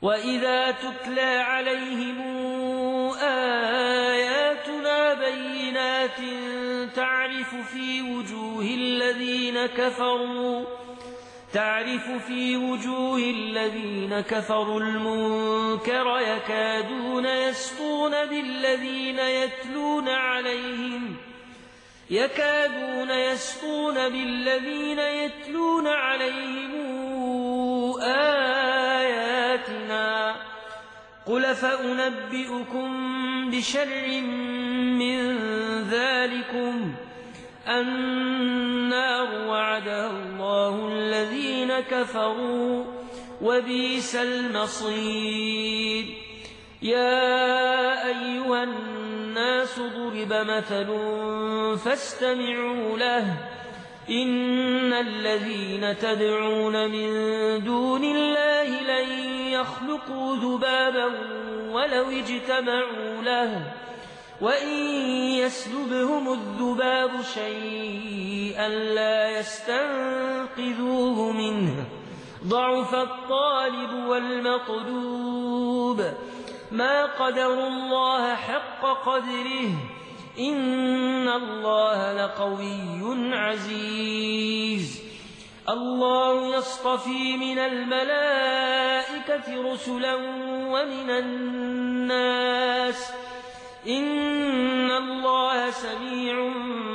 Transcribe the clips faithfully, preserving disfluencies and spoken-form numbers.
وإذا تتلى عليهم آياتنا بينات تعرف في وجوه الذين كفروا تعرف في وجوه الذين كفروا المنكر يكادون يسطون بالذين يتلون عليهم يكادون يسطون بالذين يتلون عليهم آياتنا قل فأنبئكم بشر من ذلكم النار وعدها الله الذين كفروا وبئس المصير. يا أيها الناس ضرب مثل فاستمعوا له إن الذين تدعون من دون الله لن يخلقوا ذبابا ولو اجتمعوا له وإن يسلبهم الذباب شيئا لا يستنقذوه منه ضعف الطالب والمطلوب ما قدروا الله حق قدره إن الله لقوي عزيز. الله يصطفي من الملائكة رسلا ومن الناس إن الله سميع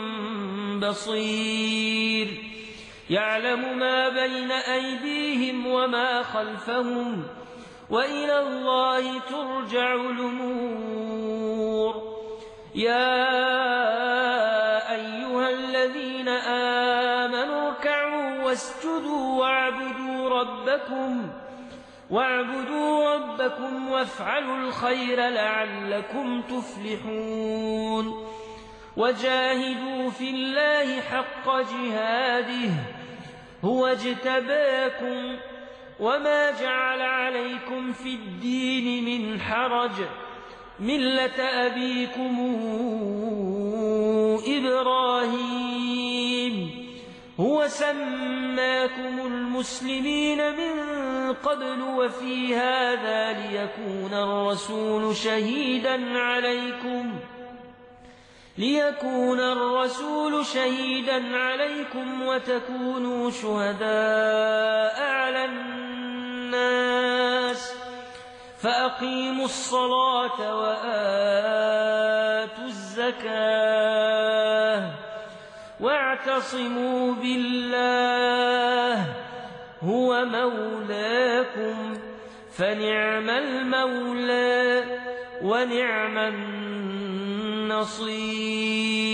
بصير. يعلم ما بين أيديهم وما خلفهم وإلى الله ترجع الأمور. يا أيها الذين آمنوا اركعوا واسجدوا واعبدوا ربكم واعبدوا ربكم وافعلوا الخير لعلكم تفلحون. وجاهدوا في الله حق جهاده هو اجتباكم وما جعل عليكم في الدين من حرج ملة أبيكم إبراهيم هو سماكم المسلمين من قبل وفي هذا ليكون الرسول شهيدا عليكم ليكون الرسول شهيدا عليكم وتكونوا شهداء على الناس فأقيموا الصلاة وآتوا الزكاة واعتصموا بالله هو مولاكم فنعم المولى ونعم النصير.